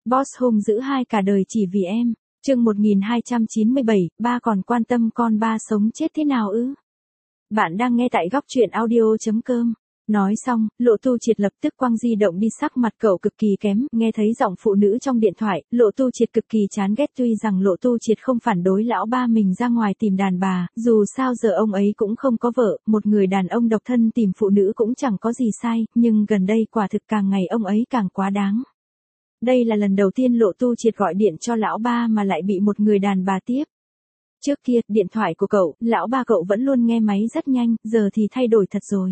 Boss hung dữ hai cả đời chỉ vì em. Chương 1297, ba còn quan tâm con ba sống chết thế nào ư? Bạn đang nghe tại góc truyện audio.com. Nói xong, Lộ Tu Triệt lập tức quăng di động đi, sắc mặt cậu cực kỳ kém, nghe thấy giọng phụ nữ trong điện thoại, Lộ Tu Triệt cực kỳ chán ghét. Tuy rằng Lộ Tu Triệt không phản đối lão ba mình ra ngoài tìm đàn bà, dù sao giờ ông ấy cũng không có vợ, một người đàn ông độc thân tìm phụ nữ cũng chẳng có gì sai, nhưng gần đây quả thực càng ngày ông ấy càng quá đáng. Đây là lần đầu tiên Lộ Tu Triệt gọi điện cho lão ba mà lại bị một người đàn bà tiếp. Trước kia, điện thoại của cậu, lão ba cậu vẫn luôn nghe máy rất nhanh, giờ thì thay đổi thật rồi.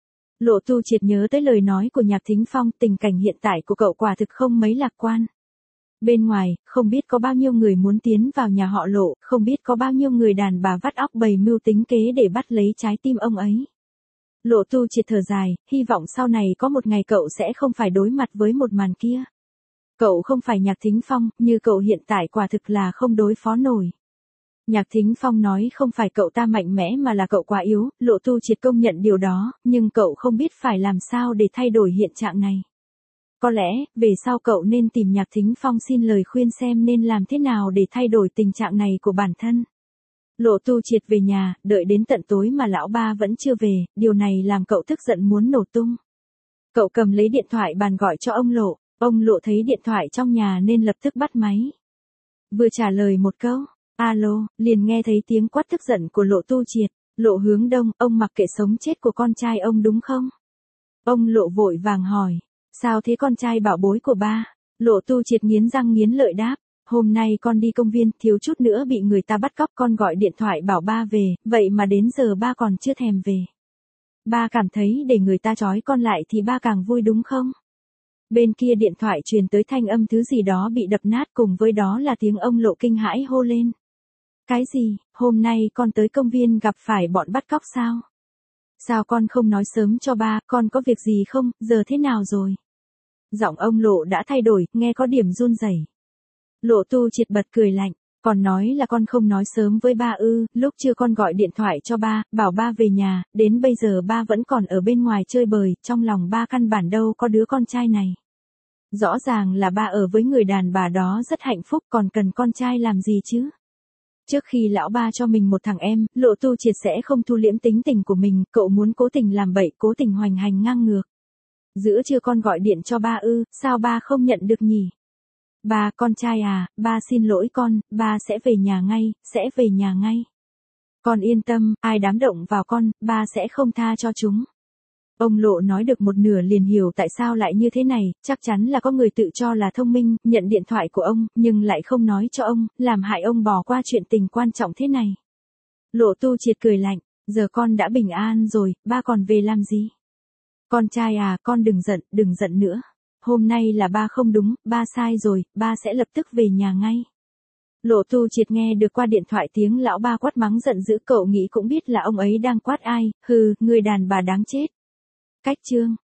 Lộ Tu Triệt nhớ tới lời nói của Nhạc Thính Phong, tình cảnh hiện tại của cậu quả thực không mấy lạc quan. Bên ngoài, không biết có bao nhiêu người muốn tiến vào nhà họ Lộ, không biết có bao nhiêu người đàn bà vắt óc bày mưu tính kế để bắt lấy trái tim ông ấy. Lộ Tu Triệt thở dài, hy vọng sau này có một ngày cậu sẽ không phải đối mặt với một màn kia. Cậu không phải Nhạc Thính Phong, như cậu hiện tại quả thực là không đối phó nổi. Nhạc Thính Phong nói không phải cậu ta mạnh mẽ mà là cậu quá yếu, Lộ Tu Triệt công nhận điều đó, nhưng cậu không biết phải làm sao để thay đổi hiện trạng này. Có lẽ, về sau cậu nên tìm Nhạc Thính Phong xin lời khuyên xem nên làm thế nào để thay đổi tình trạng này của bản thân. Lộ Tu Triệt về nhà, đợi đến tận tối mà lão ba vẫn chưa về, điều này làm cậu tức giận muốn nổ tung. Cậu cầm lấy điện thoại bàn gọi cho ông Lộ thấy điện thoại trong nhà nên lập tức bắt máy. Vừa trả lời một câu, alo, liền nghe thấy tiếng quát tức giận của Lộ Tu Triệt. Lộ Hướng Đông, ông mặc kệ sống chết của con trai ông đúng không? Ông Lộ vội vàng hỏi, sao thế con trai bảo bối của ba? Lộ Tu Triệt nghiến răng nghiến lợi đáp, hôm nay con đi công viên, thiếu chút nữa bị người ta bắt cóc, con gọi điện thoại bảo ba về, vậy mà đến giờ ba còn chưa thèm về. Ba cảm thấy để người ta trói con lại thì ba càng vui đúng không? Bên kia điện thoại truyền tới thanh âm thứ gì đó bị đập nát, cùng với đó là tiếng ông Lộ kinh hãi hô lên. Cái gì, hôm nay con tới công viên gặp phải bọn bắt cóc sao? Sao con không nói sớm cho ba, con có việc gì không, giờ thế nào rồi? Giọng ông Lộ đã thay đổi, nghe có điểm run rẩy. Lộ Tu Triệt bật cười lạnh, còn nói là con không nói sớm với ba ư, lúc chưa con gọi điện thoại cho ba, bảo ba về nhà, đến bây giờ ba vẫn còn ở bên ngoài chơi bời, trong lòng ba căn bản đâu có đứa con trai này. Rõ ràng là ba ở với người đàn bà đó rất hạnh phúc, còn cần con trai làm gì chứ? Trước khi lão ba cho mình một thằng em, Lộ Tu Triệt sẽ không thu liễm tính tình của mình, cậu muốn cố tình làm bậy, cố tình hoành hành ngang ngược. Giữa trưa con gọi điện cho ba ư, sao ba không nhận được nhỉ? Ba, con trai à, ba xin lỗi con, ba sẽ về nhà ngay, sẽ về nhà ngay. Con yên tâm, ai dám động vào con, ba sẽ không tha cho chúng. Ông Lộ nói được một nửa liền hiểu tại sao lại như thế này, chắc chắn là có người tự cho là thông minh, nhận điện thoại của ông, nhưng lại không nói cho ông, làm hại ông bỏ qua chuyện tình quan trọng thế này. Lộ Tu Triệt cười lạnh, giờ con đã bình an rồi, ba còn về làm gì? Con trai à, con đừng giận nữa. Hôm nay là ba không đúng, ba sai rồi, ba sẽ lập tức về nhà ngay. Lộ Tu Triệt nghe được qua điện thoại tiếng lão ba quát mắng giận dữ, cậu nghĩ cũng biết là ông ấy đang quát ai, hừ, người đàn bà đáng chết. Cách chương